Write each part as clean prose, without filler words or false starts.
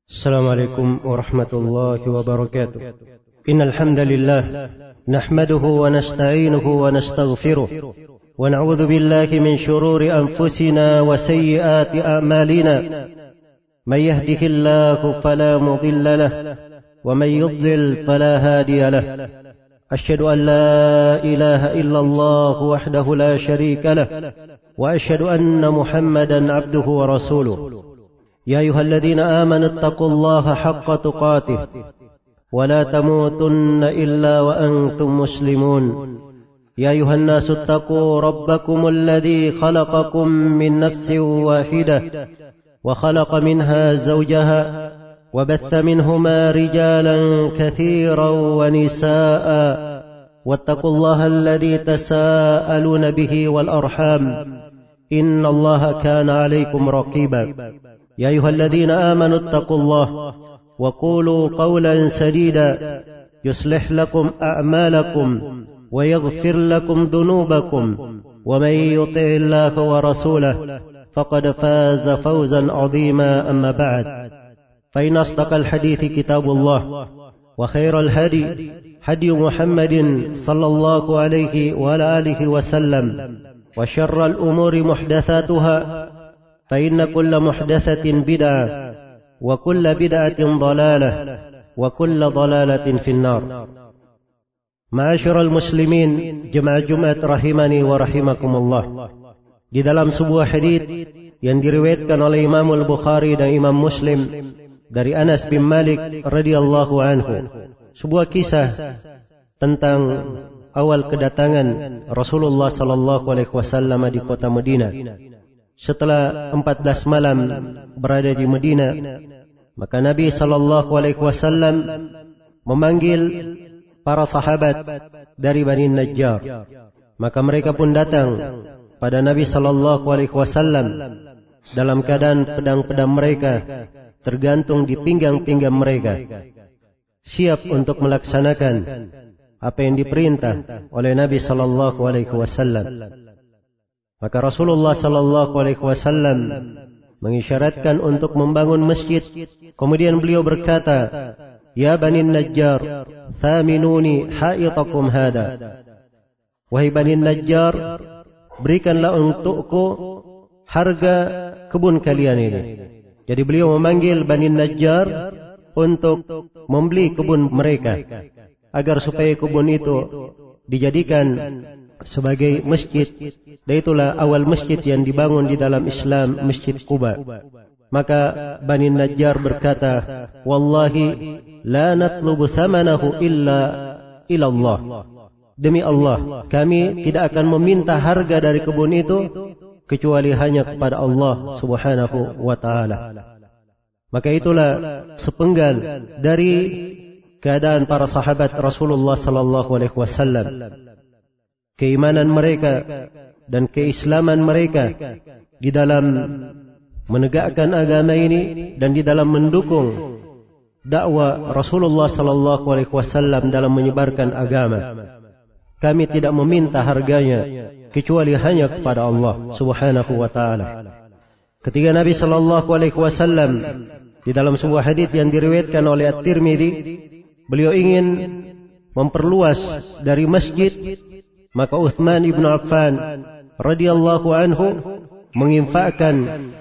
السلام عليكم ورحمة الله وبركاته. إن الحمد لله نحمده ونستعينه ونستغفره ونعوذ بالله من شرور أنفسنا وسيئات أعمالنا. من يهده الله فلا مضل له ومن يضلل فلا هادي له. أشهد أن لا إله إلا الله وحده لا شريك له وأشهد أن محمدا عبده ورسوله. يا أيها الذين آمنوا اتقوا الله حق تقاته ولا تموتن إلا وأنتم مسلمون. يا أيها الناس اتقوا ربكم الذي خلقكم من نفس واحدة وخلق منها زوجها وبث منهما رجالا كثيرا ونساء واتقوا الله الذي تساءلون به والأرحام إن الله كان عليكم رقيبا. يا أيها الذين آمنوا اتقوا الله وقولوا قولا سديدا يصلح لكم أعمالكم ويغفر لكم ذنوبكم ومن يطع الله ورسوله فقد فاز فوزا عظيما. أما بعد، فإن أصدق الحديث كتاب الله وخير الهدي هدي محمد صلى الله عليه وعلى آله وسلم وشر الأمور محدثاتها فإن كل محدثة بدعة وكل بدعة ضلالة وكل ضلالة في النار. Ma'asyiral muslimin, jemaah Jumat rahimani wa rahimakumullah. Di dalam sebuah hadits yang diriwayatkan oleh Imam Al-Bukhari dan Imam Muslim dari Anas bin Malik radhiyallahu anhu, sebuah kisah tentang awal kedatangan Rasulullah sallallahu alaihi wasallam di kota Madinah. Setelah 14 malam berada di Madinah, maka Nabi sallallahu alaihi wasallam memanggil para sahabat dari Bani Najjar. Maka mereka pun datang pada Nabi sallallahu alaihi wasallam dalam keadaan pedang-pedang mereka tergantung di pinggang-pinggang mereka, siap untuk melaksanakan apa yang diperintah oleh Nabi sallallahu alaihi wasallam. Maka Rasulullah sallallahu alaihi wasallam mengisyaratkan untuk membangun masjid. Kemudian beliau berkata, "Ya Bani Najjar, thaminuni haitakum hada." Wahai Bani Najjar, berikanlah untukku harga kebun kalian ini. Jadi beliau memanggil Bani Najjar untuk membeli kebun mereka agar supaya kebun itu dijadikan sebagai masjid. Dan itulah awal masjid yang dibangun di dalam Islam, Masjid Quba. Maka Bani Najjar berkata, "Wallahi la natlubu thamanahu illa Allah." Demi Allah, kami tidak akan meminta harga dari kebun itu kecuali hanya kepada Allah Subhanahu wa taala. Maka itulah sepenggal dari keadaan para sahabat Rasulullah sallallahu alaihi wasallam. Keimanan mereka dan keislaman mereka di dalam menegakkan agama ini dan di dalam mendukung dakwah Rasulullah sallallahu alaihi wasallam dalam menyebarkan agama. Kami tidak meminta harganya kecuali hanya kepada Allah Subhanahu wa taala. Ketika Nabi sallallahu alaihi wasallam di dalam sebuah hadits yang diriwayatkan oleh At-Tirmidzi, beliau ingin memperluas dari masjid, maka Uthman ibn Affan radhiyallahu anhu menginfakkan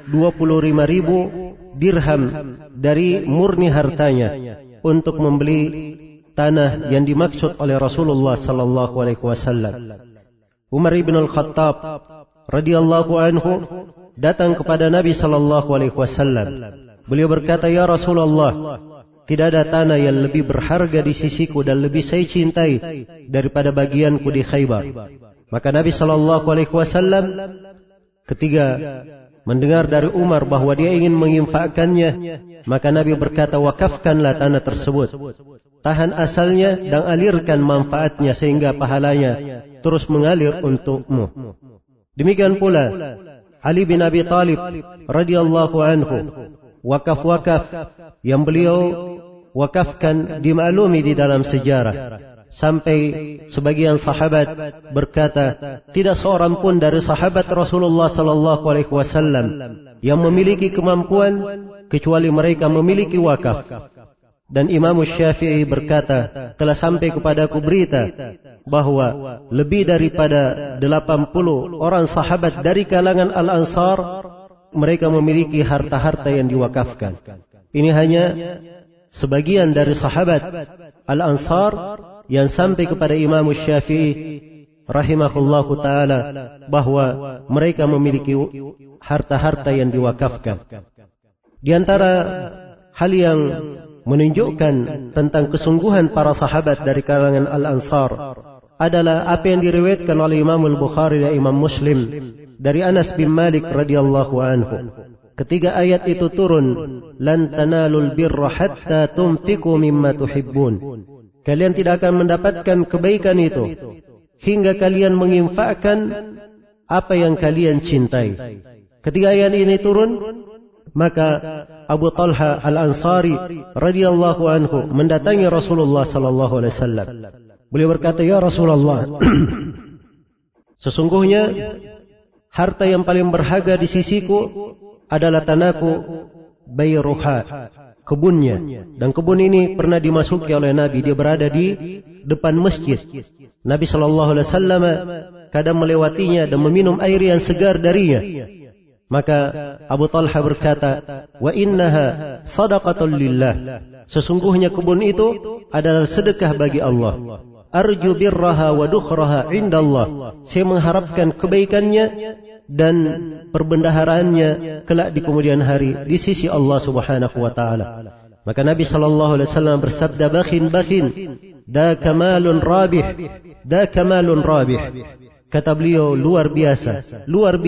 25.000 dirham dari murni hartanya untuk membeli tanah yang dimaksud oleh Rasulullah sallallahu alaihi wasallam. Umar ibn al-Khattab radhiyallahu anhu datang kepada Nabi sallallahu alaihi wasallam. Beliau berkata, "Ya Rasulullah, tidak ada tanah yang lebih berharga di sisiku dan lebih saya cintai daripada bagianku di Khaybar." Maka Nabi sallallahu alaihi wasallam ketika mendengar dari Umar bahwa dia ingin menginfakkannya, maka Nabi berkata, "Wakafkanlah tanah tersebut. Tahan asalnya dan alirkan manfaatnya sehingga pahalanya terus mengalir untukmu." Demikian pula Ali bin Abi Thalib radhiyallahu anhu, wakaf-wakaf yang beliau wakafkan dimaklumi di dalam sejarah. Sampai sebagian sahabat berkata, tidak seorang pun dari sahabat Rasulullah sallallahu alaihi wasallam yang memiliki kemampuan kecuali mereka memiliki wakaf. Dan Imam Syafi'i berkata, telah sampai kepadaku berita bahwa lebih daripada 80 orang sahabat dari kalangan Al-Ansar, mereka memiliki harta-harta yang diwakafkan. Ini hanya sebagian dari sahabat Al-Ansar yang sampai kepada Imam Syafi'i rahimahullahu ta'ala bahwa mereka memiliki harta-harta yang diwakafkan. Di antara hal yang menunjukkan tentang kesungguhan para sahabat dari kalangan Al-Ansar adalah apa yang diriwayatkan oleh Imam Al-Bukhari dan Imam Muslim dari Anas bin Malik radhiyallahu anhu. Ketika ayat itu turun, lan tanalul birra hatta tunfiqu mimma tuhibbun. Kalian tidak akan mendapatkan kebaikan itu hingga kalian menginfakkan apa yang kalian cintai. Ketika ayat ini turun, maka Abu Talha Al-Ansari radhiyallahu anhu mendatangi Rasulullah sallallahu alaihi wasallam. Beliau berkata, "Ya Rasulullah, sesungguhnya harta yang paling berharga di sisiku adalah tanahku Bayruha, kebunnya. Dan kebun ini pernah dimasuki oleh Nabi. Dia berada di depan masjid. Nabi sallallahu alaihi wasallam kadang melewatinya dan meminum air yang segar darinya. Maka Abu Talha berkata, "Wa innaha sadaqatun lillah." Sesungguhnya kebun itu adalah sedekah bagi Allah. Arju birraha wa dukhraha indallah. Saya mengharapkan kebaikannya dan perbendaharaannya kelak di kemudian hari di sisi Allah Subhanahu wa taala. Maka Nabi sallallahu alaihi wasallam bersabda, "Bakhin, da kamalun rabih, da kamalun rabih." Kata beliau, luar biasa.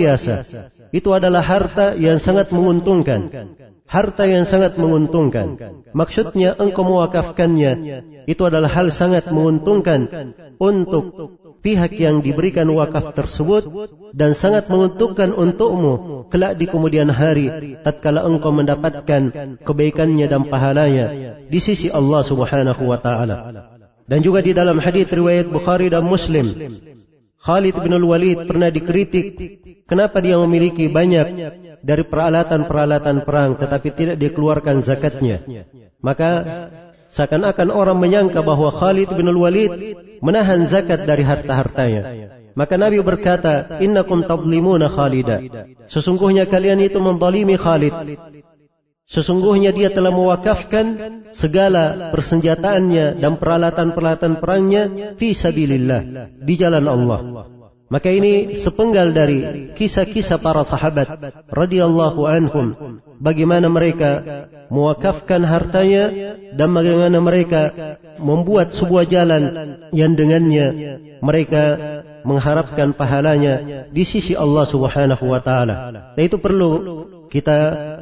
Itu adalah harta yang sangat menguntungkan. Harta yang sangat menguntungkan. Maksudnya engkau mewakafkannya, itu adalah hal sangat menguntungkan untuk pihak yang diberikan wakaf tersebut, dan sangat menguntungkan untukmu kelak di kemudian hari tatkala engkau mendapatkan kebaikannya dan pahalanya di sisi Allah Subhanahu wa taala. Dan juga di dalam hadis riwayat Bukhari dan Muslim, Khalid bin Al-Walid pernah dikritik kenapa dia memiliki banyak dari peralatan-peralatan perang tetapi tidak dikeluarkan zakatnya. Maka seakan-akan orang menyangka bahwa Khalid bin Al-Walid menahan zakat dari harta-hartanya. Maka Nabi berkata, "Innakum tadlimuna Khalida." Sesungguhnya kalian itu menzalimi Khalid. Sesungguhnya dia telah mewakafkan segala persenjataannya dan peralatan-peralatan perangnya fi sabilillah, di jalan Allah. Maka ini sepenggal dari kisah-kisah para sahabat radhiyallahu anhum, bagaimana mereka mewakafkan hartanya dan bagaimana mereka membuat sebuah jalan yang dengannya mereka mengharapkan pahalanya di sisi Allah Subhanahu wa taala. Dan itu perlu kita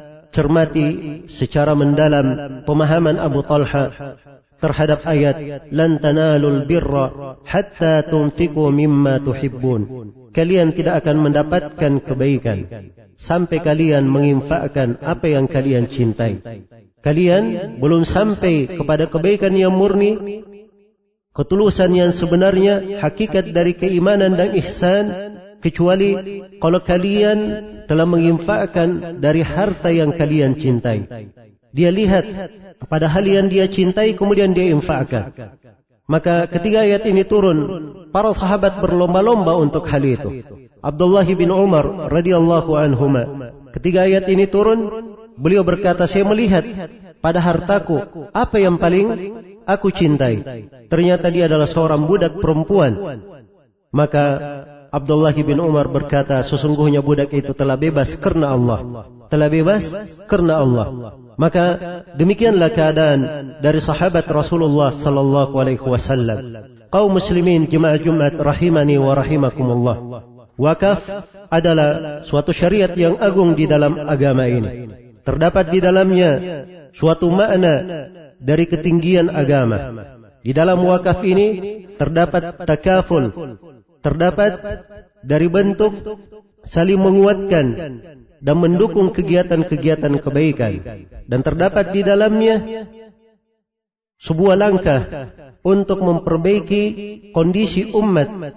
cermati secara mendalam pemahaman Abu Talha terhadap ayat lan tanalul birra hatta tunfiqu mimma tuhibbun. Kalian tidak akan mendapatkan kebaikan sampai kalian menginfakkan apa yang kalian cintai. Kalian belum sampai kepada kebaikan yang murni, ketulusan yang sebenarnya, hakikat dari keimanan dan ihsan, kecuali kalau kalian telah menginfakkan dari harta yang kalian cintai. Dia lihat pada hal yang dia cintai, kemudian dia infakkan. Maka ketika ayat ini turun, para sahabat berlomba-lomba untuk hal itu. Abdullah bin Umar radhiyallahu anhuma, ketika ayat ini turun, beliau berkata, "Saya melihat pada hartaku apa yang paling aku cintai." Ternyata dia adalah seorang budak perempuan. Maka Abdullah bin Umar berkata, "Sesungguhnya budak itu telah bebas karena Allah." Telah bebas karena Allah. Maka demikianlah keadaan dari sahabat Rasulullah sallallahu alaihi wasallam. Kaum muslimin jemaah Jumat rahimani wa rahimakumullah. Wakaf adalah suatu syariat yang agung di dalam agama ini. Terdapat di dalamnya suatu makna dari ketinggian agama. Di dalam wakaf ini terdapat takaful, terdapat dari bentuk saling menguatkan dan mendukung kegiatan-kegiatan kebaikan, dan terdapat di dalamnya sebuah langkah untuk memperbaiki kondisi umat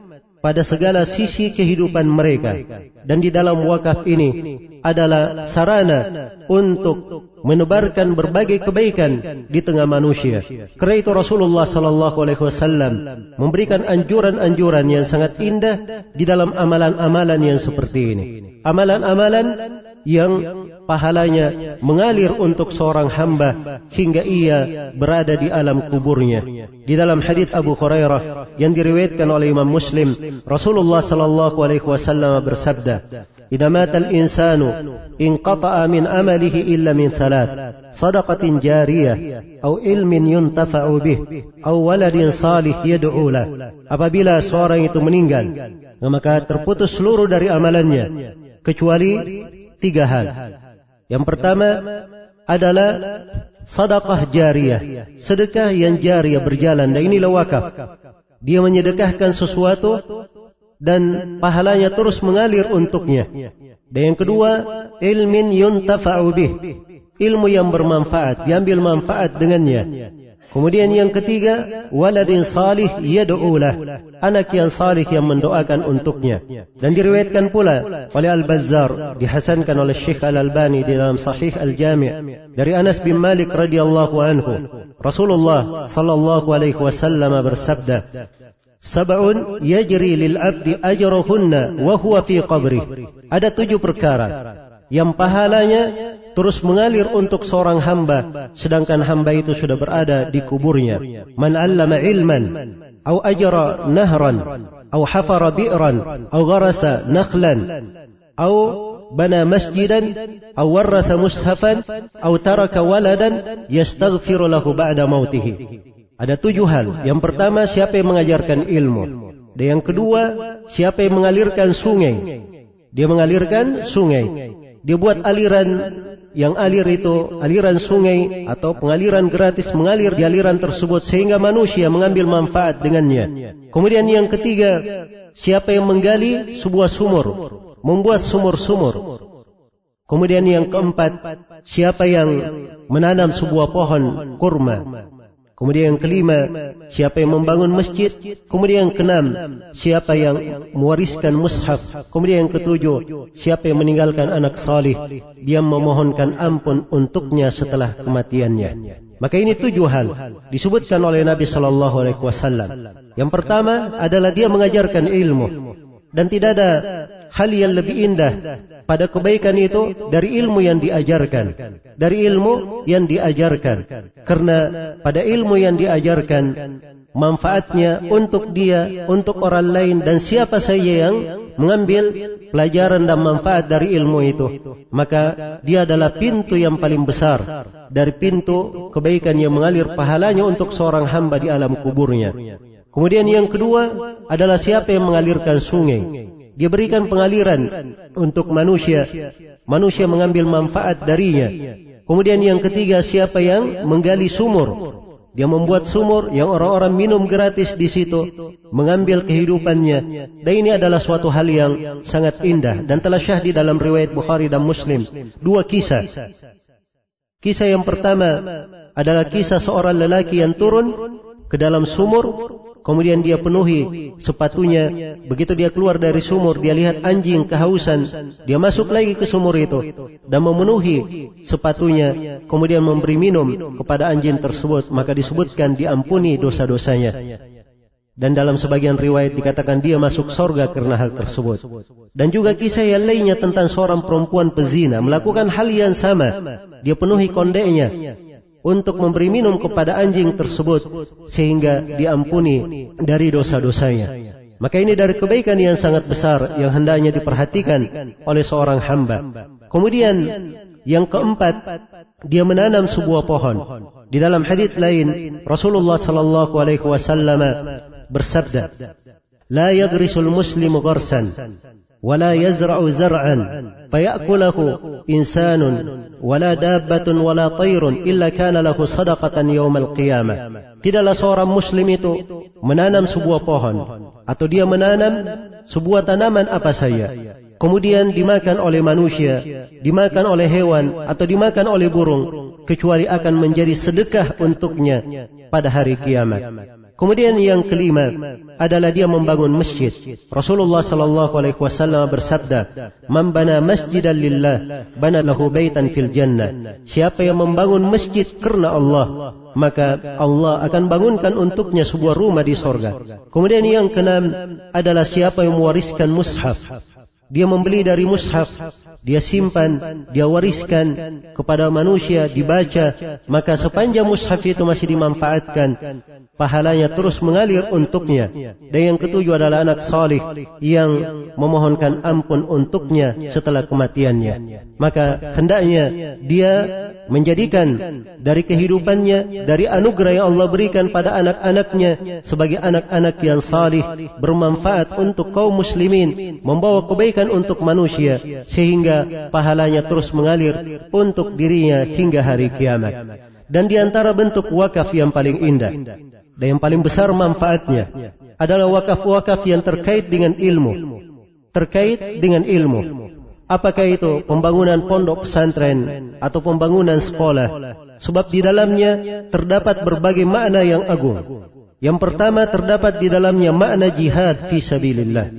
pada segala sisi kehidupan mereka. Dan di dalam wakaf ini adalah sarana untuk menebarkan berbagai kebaikan di tengah manusia. Karena itu Rasulullah sallallahu alaihi wasallam memberikan anjuran-anjuran yang sangat indah di dalam amalan-amalan yang seperti ini. Amalan-amalan yang pahalanya mengalir untuk seorang hamba hingga ia berada di alam kuburnya. Di dalam hadits Abu Hurairah yang diriwayatkan oleh Imam Muslim, Rasulullah sallallahu alaihi wasallam bersabda, "Idza mata al-insanu inqata'a min amalihi illa min thalath, shadaqatin jariyah, aw ilmin yuntafa'u bih, aw waladin salih yad'u lah." Apabila seorang itu meninggal, maka terputus seluruh dari amalannya kecuali 3 hal. Yang pertama adalah sedekah jariyah, sedekah yang jariyah berjalan, dan inilah wakaf. Dia menyedekahkan sesuatu dan pahalanya terus mengalir untuknya. Dan yang kedua, ilmin yuntafa'u bih, ilmu yang bermanfaat, diambil manfaat dengannya. Kemudian yang ketiga, waladin salih yad'u lah, anak yang salih yang mendoakan untuknya. Dan diriwayatkan pula oleh Al-Bazzar, dihasankan oleh Syekh Al-Albani di dalam Sahih Al-Jami' dari Anas bin Malik radhiyallahu anhu, Rasulullah sallallahu alaihi wasallam bersabda, "Sab'un yajri lil 'abdi ajruhunna wa huwa fi qabrih." Ada 7 perkara yang pahalanya terus mengalir untuk seorang hamba sedangkan hamba itu sudah berada di kuburnya. Man 'allama ilman, aw ajra nahran, aw hafara bi'ran, aw gharasa nakhlan, aw bana masjidan, aw warratha mushafan, aw taraka waladan yastaghfiru lahu ba'da mautih. Ada 7 hal. Yang pertama, siapa yang mengajarkan ilmu. Dan yang kedua, siapa yang mengalirkan sungai. Dia mengalirkan sungai. Dia buat aliran, yang alir itu aliran sungai atau pengaliran gratis, mengalir di aliran tersebut sehingga manusia mengambil manfaat dengannya. Kemudian yang ketiga, siapa yang menggali sebuah sumur, membuat sumur-sumur. Kemudian yang keempat, siapa yang menanam sebuah pohon kurma. Kemudian yang kelima, siapa yang membangun masjid. Kemudian yang keenam, siapa yang mewariskan mushaf. Kemudian yang ketujuh, siapa yang meninggalkan anak salih, dia memohonkan ampun untuknya setelah kematiannya. Maka ini 7 hal disebutkan oleh Nabi sallallahu alaihi wasallam. Yang pertama adalah dia mengajarkan ilmu, dan tidak ada hal yang lebih indah pada kebaikan itu dari ilmu yang diajarkan. Dari ilmu yang diajarkan. Karena pada ilmu yang diajarkan, manfaatnya untuk dia, untuk orang lain, dan siapa saja yang mengambil pelajaran dan manfaat dari ilmu itu, maka dia adalah pintu yang paling besar dari pintu kebaikan yang mengalir pahalanya untuk seorang hamba di alam kuburnya. Kemudian yang kedua adalah siapa yang mengalirkan sungai. Dia berikan pengaliran untuk manusia, manusia mengambil manfaat darinya. Kemudian yang ketiga, siapa yang menggali sumur. Dia membuat sumur yang orang-orang minum gratis di situ, mengambil kehidupannya. Dan ini adalah suatu hal yang sangat indah dan telah syah di dalam riwayat Bukhari dan Muslim. 2 kisah. Kisah yang pertama adalah kisah seorang lelaki yang turun ke dalam sumur. Kemudian dia penuhi sepatunya. Begitu dia keluar dari sumur, dia lihat anjing kehausan. Dia masuk lagi ke sumur itu dan memenuhi sepatunya. Kemudian memberi minum kepada anjing tersebut. Maka disebutkan diampuni dosa-dosanya. Dan dalam sebagian riwayat dikatakan dia masuk surga karena hal tersebut. Dan juga kisah yang lainnya tentang seorang perempuan pezina melakukan hal yang sama. Dia penuhi kondeknya untuk memberi minum kepada anjing tersebut sehingga diampuni dari dosa-dosanya. Maka ini dari kebaikan yang sangat besar yang hendaknya diperhatikan oleh seorang hamba. Kemudian yang keempat, dia menanam sebuah pohon. Di dalam hadits lain Rasulullah sallallahu alaihi wasallam bersabda, "La yaghrisul muslimu gharsan ولا يزرع زرعا فيأكله إنسان ولا دابة ولا طير إلا كان له صدقة يوم القيامة." Tidaklah seorang muslim itu menanam sebuah pohon atau dia menanam sebuah tanaman apa saja, kemudian dimakan oleh manusia, dimakan oleh hewan atau dimakan oleh burung, kecuali akan menjadi sedekah untuknya pada hari kiamat. Kemudian yang kelima adalah dia membangun masjid. Rasulullah sallallahu alaihi wasallam bersabda, "Man bana masjidan lillah, bana lahu baitan fil jannah." Siapa yang membangun masjid karena Allah, maka Allah akan bangunkan untuknya sebuah rumah di sorga. Kemudian yang keenam adalah siapa yang mewariskan mushaf. Dia membeli dari mushaf, dia simpan, dia wariskan kepada manusia, dibaca, maka sepanjang mushaf itu masih dimanfaatkan, pahalanya terus mengalir untuknya. Dan yang ketujuh adalah anak salih yang memohonkan ampun untuknya setelah kematiannya. Maka hendaknya dia menjadikan dari kehidupannya, dari anugerah yang Allah berikan pada anak-anaknya sebagai anak-anak yang salih, bermanfaat untuk kaum muslimin, membawa kebaikan untuk manusia, sehingga pahalanya terus mengalir untuk dirinya hingga hari kiamat. Dan di antara bentuk wakaf yang paling indah dan yang paling besar manfaatnya adalah wakaf-wakaf yang terkait dengan ilmu. Terkait dengan ilmu. Apakah itu pembangunan pondok pesantren atau pembangunan sekolah? Sebab di dalamnya terdapat berbagai makna yang agung. Yang pertama, terdapat di dalamnya makna jihad fi sabilillah.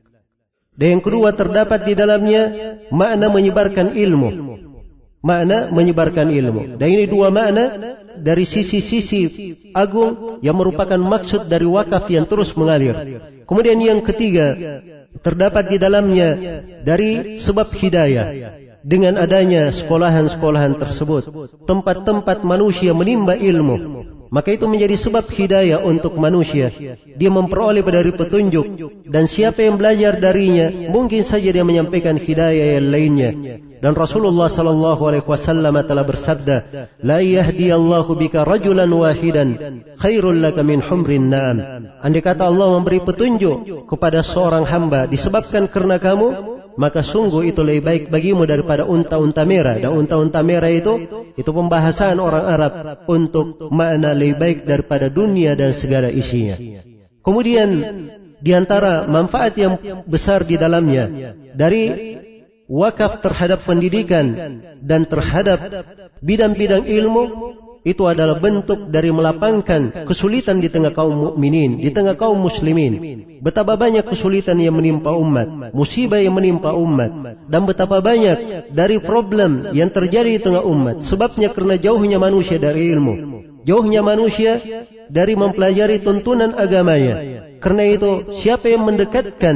Dan yang kedua, terdapat di dalamnya makna menyebarkan ilmu. Makna menyebarkan ilmu. Dan ini dua makna dari sisi-sisi agung yang merupakan maksud dari wakaf yang terus mengalir. Kemudian yang ketiga, terdapat di dalamnya dari sebab hidayah. Dengan adanya sekolahan-sekolahan tersebut, tempat-tempat manusia menimba ilmu, maka itu menjadi sebab hidayah untuk manusia. Dia memperoleh dari petunjuk, dan siapa yang belajar darinya, mungkin saja dia menyampaikan hidayah yang lainnya. Dan Rasulullah sallallahu alaihi wasallam telah bersabda, "La yahdiyallahu bika rajulan wahidan khairul laka min humrin na'am." Andai kata Allah memberi petunjuk kepada seorang hamba disebabkan karena kamu, maka sungguh itu lebih baik bagimu daripada unta-unta merah. Dan unta-unta merah itu pembahasan orang Arab untuk makna lebih baik daripada dunia dan segala isinya. Kemudian di antara manfaat yang besar di dalamnya dari wakaf terhadap pendidikan dan terhadap bidang-bidang ilmu, itu adalah bentuk dari melapangkan kesulitan di tengah kaum mukminin, di tengah kaum muslimin. Betapa banyak kesulitan yang menimpa umat, musibah yang menimpa umat, dan betapa banyak dari problem yang terjadi di tengah umat. Sebabnya karena jauhnya manusia dari ilmu, jauhnya manusia dari mempelajari tuntunan agamanya. Karena itu, siapa yang mendekatkan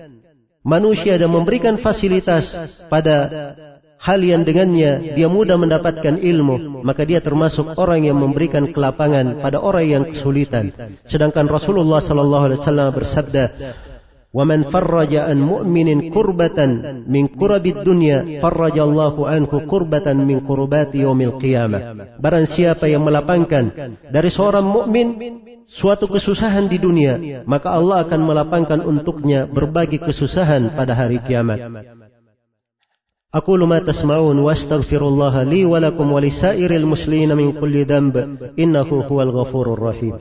manusia dan memberikan fasilitas pada hal yang dengannya dia mudah mendapatkan ilmu, maka dia termasuk orang yang memberikan kelapangan pada orang yang kesulitan. Sedangkan Rasulullah sallallahu alaihi wasallam bersabda, "Wa man farraja an mu'minin kurbatan min kurabid dunya, farrajallahu anhu kurbatan min kurubati yaumil qiyamah." Barang siapa yang melapangkan dari seorang mukmin suatu kesusahan di dunia, maka Allah akan melapangkan untuknya berbagai kesusahan pada hari kiamat. Aqulu ma tasma'un wa astaghfirullah li wa lakum wa lisairil muslimin min kulli dhanb innahu huwal ghafurur rahim.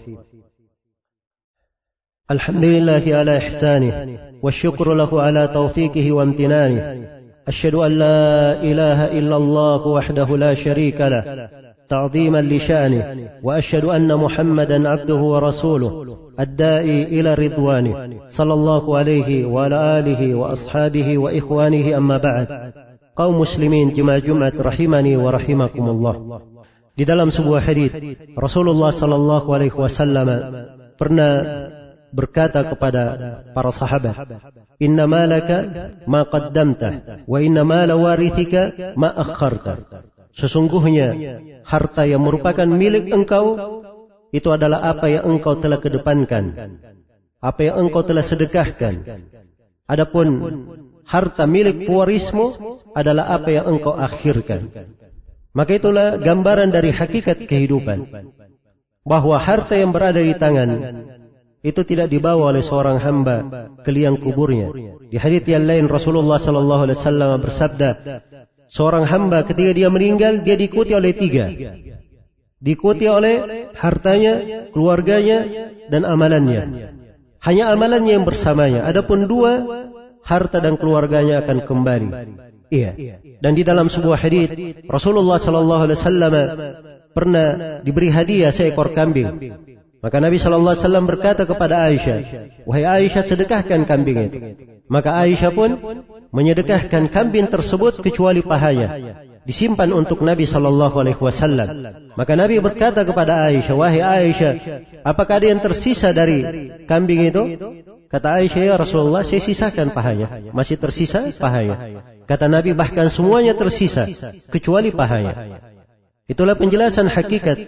Alhamdulillahi ala ihsanihi wa syukru lahu ala tawfiqihi wa amtinanihi. Asyhadu an la ilaha illallah wahdahu la syarika lah تعظيما لشأنه وأشهد أن محمدا عبده ورسوله الداعي إلى رضوانه صلى الله عليه وعلى آله وأصحابه وإخوانه أما بعد. Kaum muslimin jemaah Jumat rahimani wa rahimakumullah. Di dalam sebuah hadits Rasulullah sallallahu alaihi wasallam pernah berkata kepada para sahabat, "Inna malaka ma qaddamta wa inna mala warithika ma akharta." Sesungguhnya harta yang merupakan milik engkau itu adalah apa yang engkau telah kedepankan, apa yang engkau telah sedekahkan. Adapun harta milik pewarismu adalah apa yang engkau akhirkan. Maka itulah gambaran dari hakikat kehidupan, bahwa harta yang berada di tangan itu tidak dibawa oleh seorang hamba ke liang kuburnya. Di hadits yang lain Rasulullah sallallahu alaihi wasallam bersabda, seorang hamba ketika dia meninggal, dia diikuti oleh tiga. Diikuti oleh hartanya, keluarganya, dan amalannya. Hanya amalannya yang bersamanya. Adapun dua, harta dan keluarganya akan kembali. Iya. Dan di dalam sebuah hadits Rasulullah sallallahu alaihi wasallam pernah diberi hadiah seekor kambing. Maka Nabi SAW berkata kepada Aisyah, wahai Aisyah, sedekahkan kambing itu. Maka Aisyah pun menyedekahkan kambing tersebut kecuali pahanya, disimpan untuk Nabi SAW. Maka Nabi berkata kepada Aisyah, wahai Aisyah, apakah ada yang tersisa dari kambing itu? Kata Aisyah, ya Rasulullah, saya sisakan pahanya. Masih tersisa pahanya. Kata Nabi, bahkan semuanya tersisa kecuali pahanya. Itulah penjelasan hakikat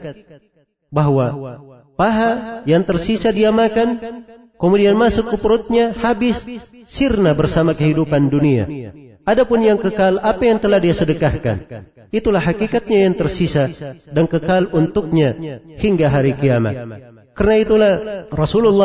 bahwa paha yang tersisa dia makan, kemudian masuk ke perutnya, habis, sirna bersama kehidupan dunia. Adapun yang kekal, apa yang telah dia sedekahkan, itulah hakikatnya yang tersisa dan kekal untuknya hingga hari kiamat. Karena itulah Rasulullah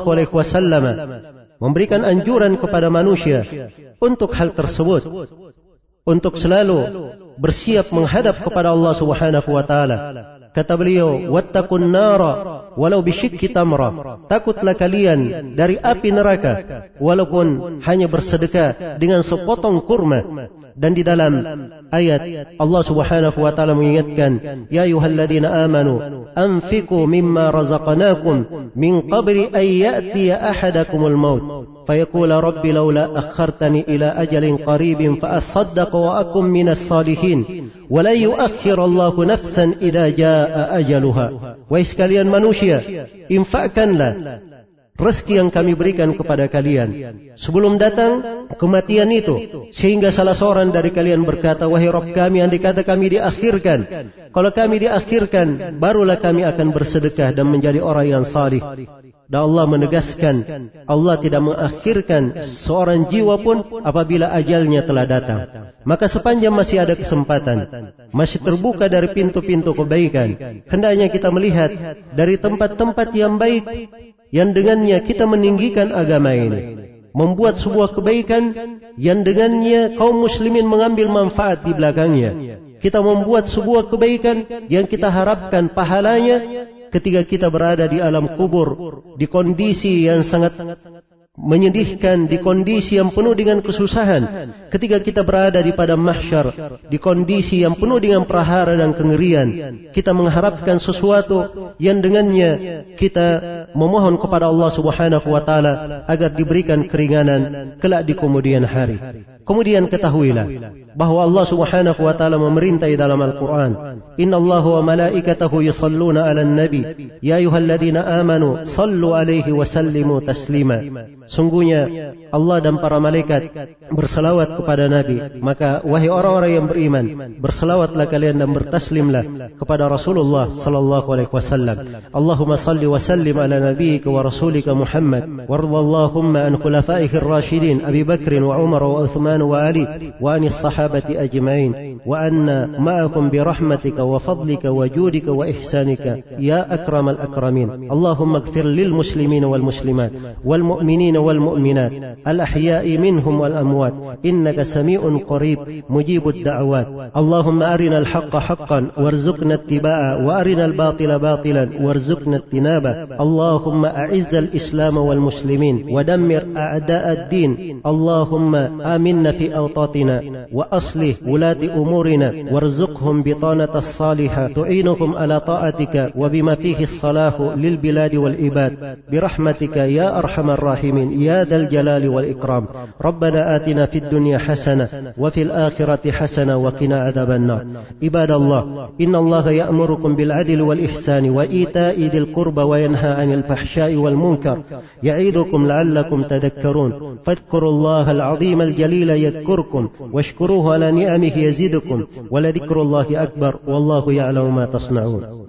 SAW memberikan anjuran kepada manusia untuk hal tersebut, untuk selalu bersiap menghadap kepada Allah Subhanahu wa taala. Kata beliau, wattaqun nara walau bisyikki tamra. Takutlah kalian dari api neraka walaupun hanya bersedekah dengan sepotong kurma. Dan di dalam ayat Allah Subhanahu wa taala mengingatkan, ya ayyuhalladzina amanu anfiqu mimma razaqnakum min qabli an ya'tiya ahadakumul maut فيقول رب لولا أخرتني إلى أجل قريب فأصدق وأكن من الصالحين ولا يؤخر الله نفسا إذا جاء أجلها. Wahai sekalian manusia, infakkanlah rezeki yang kami berikan kepada kalian sebelum datang kematian itu, sehingga salah seorang dari kalian berkata, wahai Rabb kami, andai kata kami diakhirkan, kalau kami diakhirkan, barulah kami akan bersedekah dan menjadi orang yang salih. Dan Allah menegaskan, Allah tidak mengakhirkan seorang jiwa pun apabila ajalnya telah datang. Maka sepanjang masih ada kesempatan, masih terbuka dari pintu-pintu kebaikan, hendaknya kita melihat dari tempat-tempat yang baik yang dengannya kita meninggikan agama ini, membuat sebuah kebaikan yang dengannya kaum muslimin mengambil manfaat di belakangnya. Kita membuat sebuah kebaikan yang kita harapkan pahalanya ketika kita berada di alam kubur, di kondisi yang sangat menyedihkan, di kondisi yang penuh dengan kesusahan, ketika kita berada di padang mahsyar, di kondisi yang penuh dengan prahara dan kengerian, kita mengharapkan sesuatu yang dengannya kita memohon kepada Allah Subhanahu wa taala agar diberikan keringanan kelak di kemudian hari. Kemudian ketahuilah bahwa Allah Subhanahu wa taala memerintah dalam Al-Qur'an, innallaha wa malaikatahu yusalluna 'alan nabi ya ayyuhalladzina amanu sallu 'alaihi wa sallimu taslima. Sungguhnya Allah dan para malaikat berselawat kepada Nabi, maka wahai orang-orang yang beriman, berselawatlah kalian dan bertaslimlah kepada Rasulullah sallallahu alaihi wasallam. Allahumma salli wa sallim ala nabiyyika wa rasulika Muhammad warḍallahumma an khulafaihi ar-rasyidin Abi Bakr wa Umar wa Uthman wa Ali wa anis sahabati ajma'in wa anna ma'akum bi rahmatika wa fadlika wa judika wa ihsanika ya akramal akramin. Allahumma ighfir lil muslimin wal muslimat wal mu'minin wal mu'minat al ahya'i minhum wal amwat innaka sami'un qarib mujibud da'wat. Allahumma arina al haqqa haqqan warzuqna ittiba'a wa arina al batila batilan warzuqna ijtinaba. Allahumma a'izz al islam wal muslimin wa dammir a'da' ad-din. Allahumma aminna fi awtatina wa aslih wulati umurina warzuqhum bitanata as-salihah tu'inuhum ala ta'atika wa bima fihi as-salahu lil bilad wal ibad birahmatika ya arhamar rahimin ya dzal jalali wal ikram. Rabbana atina fid dunya hasanah wa fil akhirati hasanah wa qina adzaban nar. Ibadallah, innallaha ya'murukum bil adli wal ihsani wa ita'i dzil qurba wa yanha 'anil fahsya'i wal munkar ya'idukum la'allakum tadhakkarun. Fadhkurullaha al-'azima al-jalila yadhkurkum washkuruhu ala ni'amihi yazidukum wa la dhikrullahi akbar wallahu ya'lamu ma tasna'un.